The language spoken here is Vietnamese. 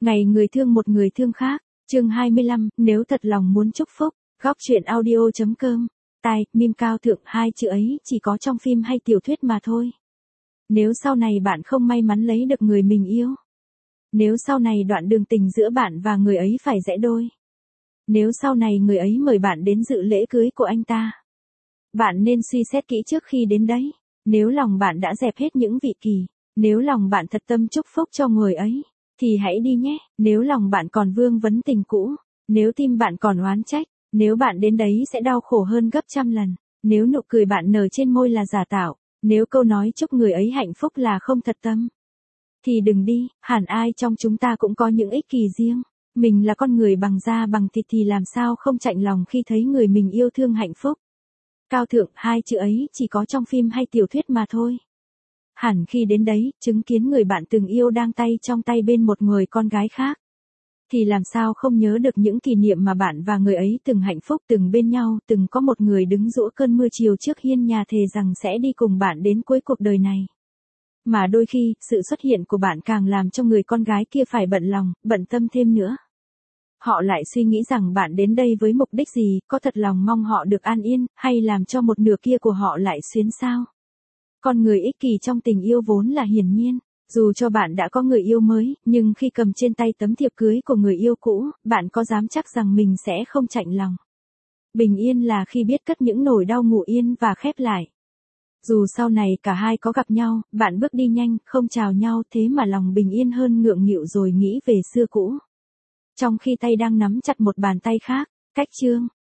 Ngày người thương một người thương khác, chương 25, nếu thật lòng muốn chúc phúc, góc truyện audio.com, tai, meme cao thượng, hai chữ ấy chỉ có trong phim hay tiểu thuyết mà thôi. Nếu sau này bạn không may mắn lấy được người mình yêu, nếu sau này đoạn đường tình giữa bạn và người ấy phải rẽ đôi, nếu sau này người ấy mời bạn đến dự lễ cưới của anh ta, bạn nên suy xét kỹ trước khi đến đấy. Nếu lòng bạn đã dẹp hết những vị kỳ, nếu lòng bạn thật tâm chúc phúc cho người ấy, thì hãy đi nhé. Nếu lòng bạn còn vương vấn tình cũ, nếu tim bạn còn oán trách, nếu bạn đến đấy sẽ đau khổ hơn gấp trăm lần, nếu nụ cười bạn nở trên môi là giả tạo, nếu câu nói chúc người ấy hạnh phúc là không thật tâm, thì đừng đi. Hẳn ai trong chúng ta cũng có những ích kỳ riêng. Mình là con người bằng da bằng thịt thì làm sao không chạnh lòng khi thấy người mình yêu thương hạnh phúc. Cao thượng, hai chữ ấy chỉ có trong phim hay tiểu thuyết mà thôi. Hẳn khi đến đấy, chứng kiến người bạn từng yêu đang tay trong tay bên một người con gái khác, thì làm sao không nhớ được những kỷ niệm mà bạn và người ấy từng hạnh phúc, từng bên nhau, từng có một người đứng giỗ cơn mưa chiều trước hiên nhà thề rằng sẽ đi cùng bạn đến cuối cuộc đời này. Mà đôi khi, sự xuất hiện của bạn càng làm cho người con gái kia phải bận lòng, bận tâm thêm nữa. Họ lại suy nghĩ rằng bạn đến đây với mục đích gì, có thật lòng mong họ được an yên, hay làm cho một nửa kia của họ lại xuyến sao. Con người ích kỷ trong tình yêu vốn là hiển nhiên. Dù cho bạn đã có người yêu mới, nhưng khi cầm trên tay tấm thiệp cưới của người yêu cũ, bạn có dám chắc rằng mình sẽ không chạnh lòng. Bình yên là khi biết cất những nỗi đau ngủ yên và khép lại. Dù sau này cả hai có gặp nhau, bạn bước đi nhanh, không chào nhau, thế mà lòng bình yên hơn ngượng nghịu rồi nghĩ về xưa cũ. Trong khi tay đang nắm chặt một bàn tay khác, cách chương.